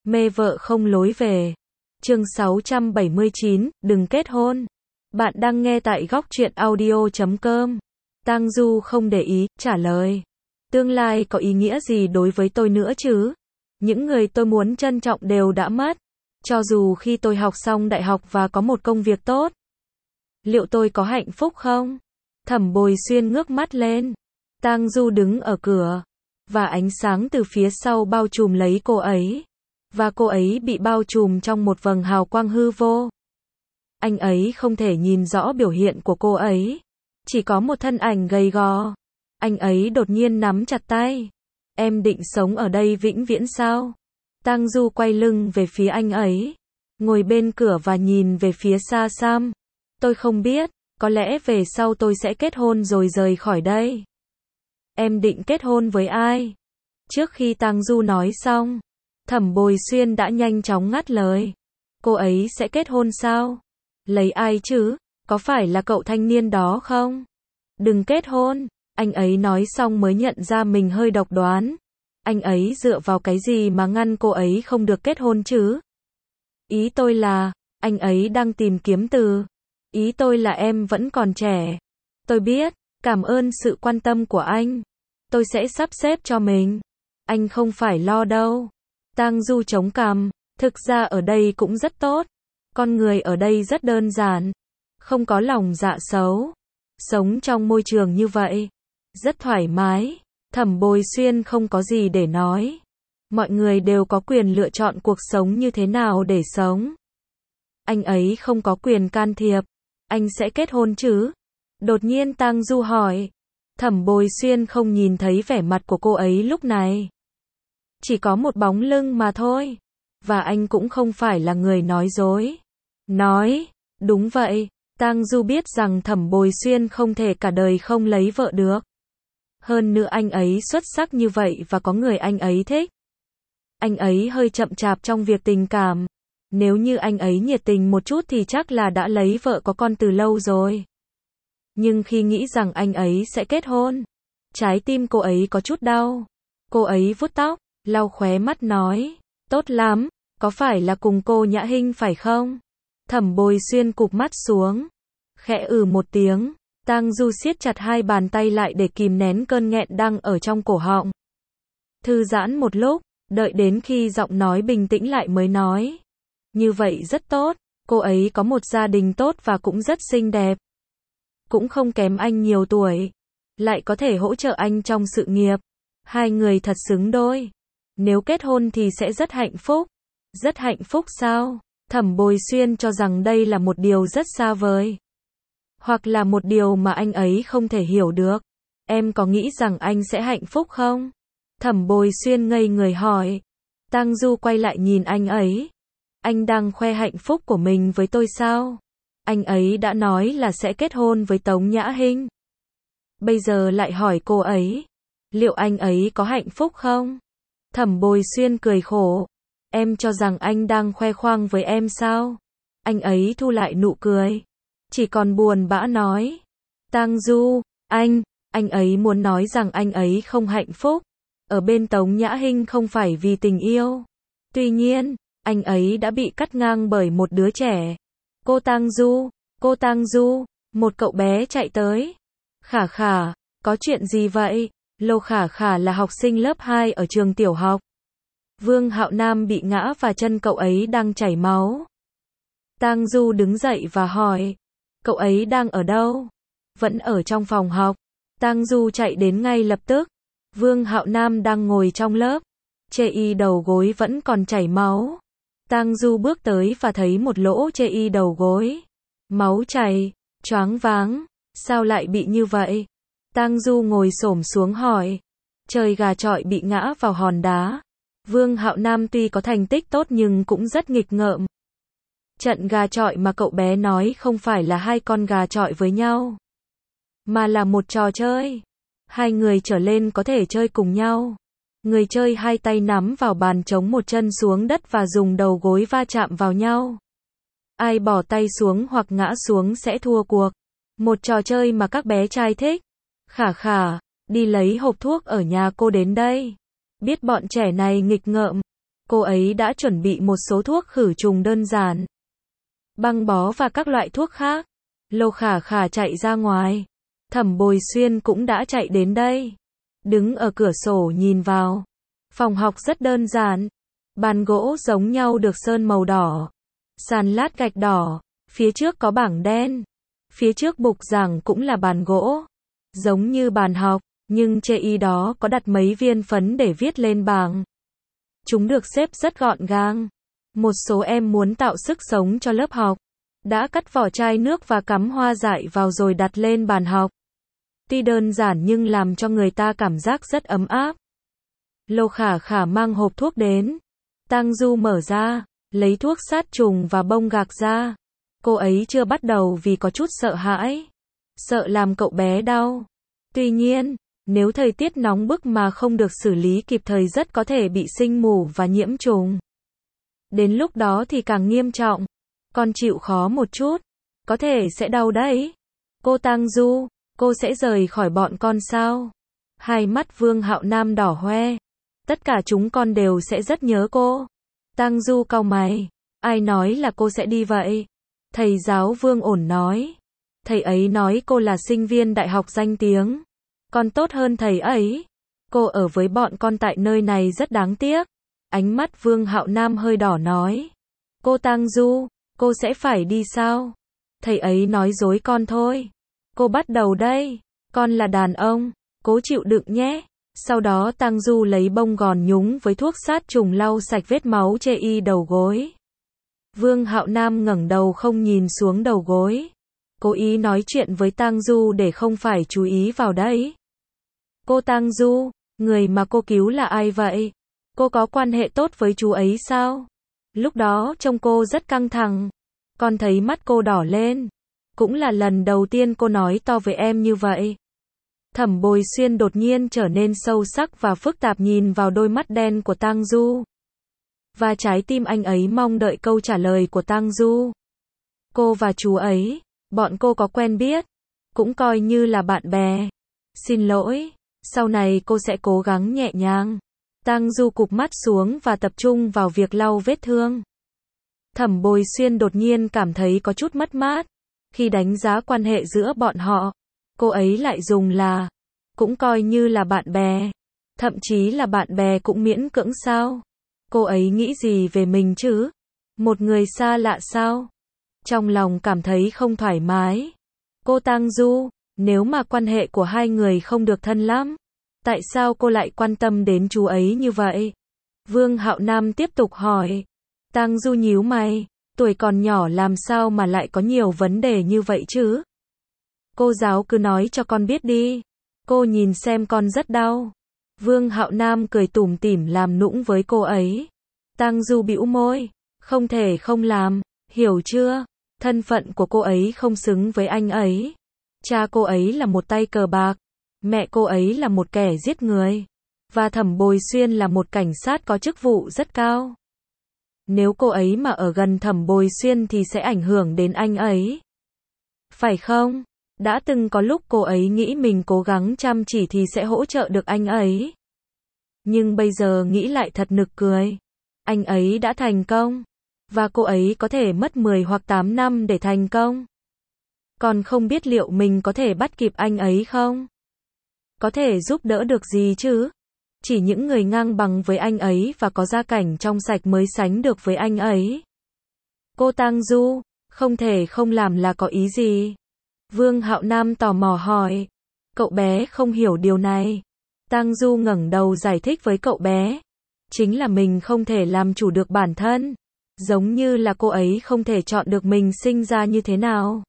Mê vợ không lối về. Chương 679, đừng kết hôn. Bạn đang nghe tại góc truyện audio.com. Tang Du không để ý, trả lời. Tương lai có ý nghĩa gì đối với tôi nữa chứ? Những người tôi muốn trân trọng đều đã mất. Cho dù khi tôi học xong đại học và có một công việc tốt, liệu tôi có hạnh phúc không? Thẩm Bồi Xuyên ngước mắt lên. Tang Du đứng ở cửa, và ánh sáng từ phía sau bao trùm lấy cô ấy. Và cô ấy bị bao trùm trong một vầng hào quang hư vô. Anh ấy không thể nhìn rõ biểu hiện của cô ấy. Chỉ có một thân ảnh gầy gò. Anh ấy đột nhiên nắm chặt tay. Em định sống ở đây vĩnh viễn sao? Tang Du quay lưng về phía anh ấy. Ngồi bên cửa và nhìn về phía xa xăm. Tôi không biết, có lẽ về sau tôi sẽ kết hôn rồi rời khỏi đây. Em định kết hôn với ai? Trước khi Tang Du nói xong, Thẩm Bồi Xuyên đã nhanh chóng ngắt lời. Cô ấy sẽ kết hôn sao? Lấy ai chứ? Có phải là cậu thanh niên đó không? Đừng kết hôn. Anh ấy nói xong mới nhận ra mình hơi độc đoán. Anh ấy dựa vào cái gì mà ngăn cô ấy không được kết hôn chứ? Ý tôi là, anh ấy đang tìm kiếm từ. Ý tôi là em vẫn còn trẻ. Tôi biết, cảm ơn sự quan tâm của anh. Tôi sẽ sắp xếp cho mình. Anh không phải lo đâu. Tang Du chống cằm. Thực ra ở đây cũng rất tốt. Con người ở đây rất đơn giản. Không có lòng dạ xấu. Sống trong môi trường như vậy. Rất thoải mái. Thẩm Bồi Xuyên không có gì để nói. Mọi người đều có quyền lựa chọn cuộc sống như thế nào để sống. Anh ấy không có quyền can thiệp. Anh sẽ kết hôn chứ? Đột nhiên Tang Du hỏi. Thẩm Bồi Xuyên không nhìn thấy vẻ mặt của cô ấy lúc này. Chỉ có một bóng lưng mà thôi. Và anh cũng không phải là người nói dối. Nói, đúng vậy. Tang Du biết rằng Thẩm Bồi Xuyên không thể cả đời không lấy vợ được. Hơn nữa anh ấy xuất sắc như vậy và có người anh ấy thích. Anh ấy hơi chậm chạp trong việc tình cảm. Nếu như anh ấy nhiệt tình một chút thì chắc là đã lấy vợ có con từ lâu rồi. Nhưng khi nghĩ rằng anh ấy sẽ kết hôn, trái tim cô ấy có chút đau. Cô ấy vuốt tóc, lau khóe mắt nói, tốt lắm, có phải là cùng cô Nhã Hinh phải không? Thẩm Bồi Xuyên cụp mắt xuống, khẽ một tiếng. Tang Du siết chặt hai bàn tay lại để kìm nén cơn nghẹn đang ở trong cổ họng. Thư giãn một lúc, đợi đến khi giọng nói bình tĩnh lại mới nói. Như vậy rất tốt, cô ấy có một gia đình tốt và cũng rất xinh đẹp. Cũng không kém anh nhiều tuổi. Lại có thể hỗ trợ anh trong sự nghiệp. Hai người thật xứng đôi. Nếu kết hôn thì sẽ rất hạnh phúc. Rất hạnh phúc sao? Thẩm Bồi Xuyên cho rằng đây là một điều rất xa vời. Hoặc là một điều mà anh ấy không thể hiểu được. Em có nghĩ rằng anh sẽ hạnh phúc không? Thẩm Bồi Xuyên ngây người hỏi. Tang Du quay lại nhìn anh ấy. Anh đang khoe hạnh phúc của mình với tôi sao? Anh ấy đã nói là sẽ kết hôn với Tống Nhã Hinh. Bây giờ lại hỏi cô ấy. Liệu anh ấy có hạnh phúc không? Thẩm Bồi Xuyên cười khổ. Em cho rằng anh đang khoe khoang với em sao? Anh ấy thu lại nụ cười. Chỉ còn buồn bã nói. Tang Du, anh ấy muốn nói rằng anh ấy không hạnh phúc. Ở bên Tống Nhã Hinh không phải vì tình yêu. Tuy nhiên, anh ấy đã bị cắt ngang bởi một đứa trẻ. Cô Tang Du, một cậu bé chạy tới. Khả Khả, có chuyện gì vậy? Lô Khả Khả là học sinh lớp 2 ở trường tiểu học. Vương Hạo Nam bị ngã và chân cậu ấy đang chảy máu. Tang Du đứng dậy và hỏi. Cậu ấy đang ở đâu? Vẫn ở trong phòng học. Tang Du chạy đến ngay lập tức. Vương Hạo Nam đang ngồi trong lớp. Chê y đầu gối vẫn còn chảy máu. Tang Du bước tới và thấy một lỗ chê y đầu gối. Máu chảy, choáng váng. Sao lại bị như vậy? Tang Du ngồi xổm xuống hỏi. Trời gà chọi bị ngã vào hòn đá. Vương Hạo Nam tuy có thành tích tốt nhưng cũng rất nghịch ngợm. Trận gà chọi mà cậu bé nói không phải là hai con gà chọi với nhau, mà là một trò chơi. Hai người trở lên có thể chơi cùng nhau. Người chơi hai tay nắm vào bàn chống một chân xuống đất và dùng đầu gối va chạm vào nhau. Ai bỏ tay xuống hoặc ngã xuống sẽ thua cuộc. Một trò chơi mà các bé trai thích. Khả Khả, đi lấy hộp thuốc ở nhà cô đến đây. Biết bọn trẻ này nghịch ngợm. Cô ấy đã chuẩn bị một số thuốc khử trùng đơn giản, băng bó và các loại thuốc khác. Lô Khả Khả chạy ra ngoài. Thẩm Bồi Xuyên cũng đã chạy đến đây. Đứng ở cửa sổ nhìn vào. Phòng học rất đơn giản. Bàn gỗ giống nhau được sơn màu đỏ. Sàn lát gạch đỏ. Phía trước có bảng đen. Phía trước bục giảng cũng là bàn gỗ. Giống như bàn học, nhưng chê y đó có đặt mấy viên phấn để viết lên bảng. Chúng được xếp rất gọn gàng. Một số em muốn tạo sức sống cho lớp học. Đã cắt vỏ chai nước và cắm hoa dại vào rồi đặt lên bàn học. Tuy đơn giản nhưng làm cho người ta cảm giác rất ấm áp. Lô Khả Khả mang hộp thuốc đến. Tang Du mở ra, lấy thuốc sát trùng và bông gạc ra. Cô ấy chưa bắt đầu vì có chút sợ hãi. Sợ làm cậu bé đau. Tuy nhiên, nếu thời tiết nóng bức mà không được xử lý kịp thời rất có thể bị sinh mủ và nhiễm trùng. Đến lúc đó thì càng nghiêm trọng. Con chịu khó một chút. Có thể sẽ đau đấy. Cô Tang Du, cô sẽ rời khỏi bọn con sao? Hai mắt Vương Hạo Nam đỏ hoe. Tất cả chúng con đều sẽ rất nhớ cô. Tang Du cau mày. Ai nói là cô sẽ đi vậy? Thầy giáo Vương ổn nói. Thầy ấy nói cô là sinh viên đại học danh tiếng. Còn tốt hơn thầy ấy. Cô ở với bọn con tại nơi này rất đáng tiếc. Ánh mắt Vương Hạo Nam hơi đỏ nói. Cô Tang Du, cô sẽ phải đi sao? Thầy ấy nói dối con thôi. Cô bắt đầu đây. Con là đàn ông. Cố chịu đựng nhé. Sau đó Tang Du lấy bông gòn nhúng với thuốc sát trùng lau sạch vết máu chê y đầu gối. Vương Hạo Nam ngẩng đầu không nhìn xuống đầu gối. Cố ý nói chuyện với Tang Du để không phải chú ý vào đấy. Cô Tang Du, người mà cô cứu là ai vậy? Cô có quan hệ tốt với chú ấy sao? Lúc đó trông cô rất căng thẳng. Con thấy mắt cô đỏ lên. Cũng là lần đầu tiên cô nói to với em như vậy. Thẩm Bồi Xuyên đột nhiên trở nên sâu sắc và phức tạp nhìn vào đôi mắt đen của Tang Du. Và trái tim anh ấy mong đợi câu trả lời của Tang Du. Cô và chú ấy, bọn cô có quen biết, cũng coi như là bạn bè. Xin lỗi, sau này cô sẽ cố gắng nhẹ nhàng. Tang Du cụp mắt xuống và tập trung vào việc lau vết thương. Thẩm Bồi Xuyên đột nhiên cảm thấy có chút mất mát. Khi đánh giá quan hệ giữa bọn họ, cô ấy lại dùng là, cũng coi như là bạn bè. Thậm chí là bạn bè cũng miễn cưỡng sao? Cô ấy nghĩ gì về mình chứ? Một người xa lạ sao? Trong lòng cảm thấy không thoải mái. Cô Tang Du, nếu mà quan hệ của hai người không được thân lắm, tại sao cô lại quan tâm đến chú ấy như vậy? Vương Hạo Nam tiếp tục hỏi. Tang Du nhíu mày, tuổi còn nhỏ làm sao mà lại có nhiều vấn đề như vậy chứ? Cô giáo cứ nói cho con biết đi. Cô nhìn xem con rất đau. Vương Hạo Nam cười tủm tỉm làm nũng với cô ấy. Tang Du bĩu môi. Không thể không làm, hiểu chưa? Thân phận của cô ấy không xứng với anh ấy. Cha cô ấy là một tay cờ bạc. Mẹ cô ấy là một kẻ giết người. Và Thẩm Bồi Xuyên là một cảnh sát có chức vụ rất cao. Nếu cô ấy mà ở gần Thẩm Bồi Xuyên thì sẽ ảnh hưởng đến anh ấy. Phải không? Đã từng có lúc cô ấy nghĩ mình cố gắng chăm chỉ thì sẽ hỗ trợ được anh ấy. Nhưng bây giờ nghĩ lại thật nực cười. Anh ấy đã thành công. Và cô ấy có thể mất 10 hoặc 8 năm để thành công. Còn không biết liệu mình có thể bắt kịp anh ấy không? Có thể giúp đỡ được gì chứ? Chỉ những người ngang bằng với anh ấy và có gia cảnh trong sạch mới sánh được với anh ấy. Cô Tang Du, không thể không làm là có ý gì? Vương Hạo Nam tò mò hỏi. Cậu bé không hiểu điều này. Tang Du ngẩng đầu giải thích với cậu bé. Chính là mình không thể làm chủ được bản thân. Giống như là cô ấy không thể chọn được mình sinh ra như thế nào.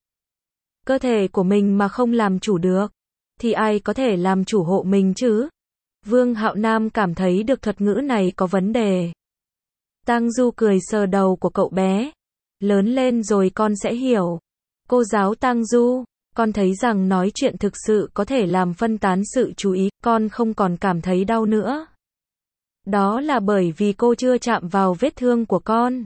Cơ thể của mình mà không làm chủ được, thì ai có thể làm chủ hộ mình chứ? Vương Hạo Nam cảm thấy được thuật ngữ này có vấn đề. Tang Du cười sờ đầu của cậu bé. Lớn lên rồi con sẽ hiểu. Cô giáo Tang Du, con thấy rằng nói chuyện thực sự có thể làm phân tán sự chú ý, con không còn cảm thấy đau nữa. Đó là bởi vì cô chưa chạm vào vết thương của con.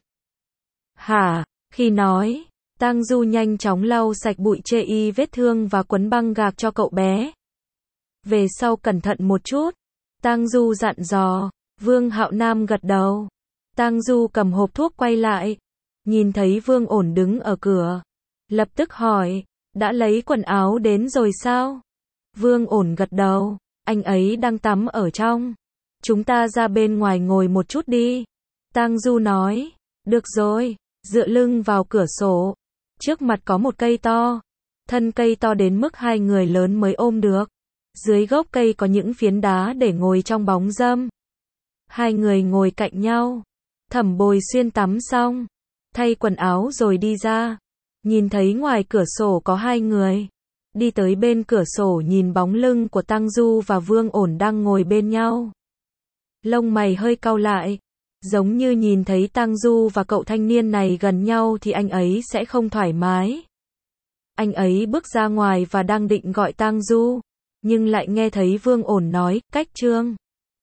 Hả? Khi nói, Tang Du nhanh chóng lau sạch bụi chê y vết thương và quấn băng gạc cho cậu bé. Về sau cẩn thận một chút. Tang Du dặn dò. Vương Hạo Nam gật đầu. Tang Du cầm hộp thuốc quay lại, nhìn thấy Vương Ổn đứng ở cửa, lập tức hỏi, đã lấy quần áo đến rồi sao? Vương Ổn gật đầu, anh ấy đang tắm ở trong. Chúng ta ra bên ngoài ngồi một chút đi. Tang Du nói, được rồi, dựa lưng vào cửa sổ. Trước mặt có một cây to. Thân cây to đến mức hai người lớn mới ôm được. Dưới gốc cây có những phiến đá để ngồi trong bóng râm. Hai người ngồi cạnh nhau. Thẩm Bồi Xuyên tắm xong, thay quần áo rồi đi ra. Nhìn thấy ngoài cửa sổ có hai người. Đi tới bên cửa sổ nhìn bóng lưng của Tang Du và Vương Ổn đang ngồi bên nhau. Lông mày hơi cau lại. Giống như nhìn thấy Tang Du và cậu thanh niên này gần nhau thì anh ấy sẽ không thoải mái. Anh ấy bước ra ngoài và đang định gọi Tang Du, nhưng lại nghe thấy Vương Ổn nói, cách Trương.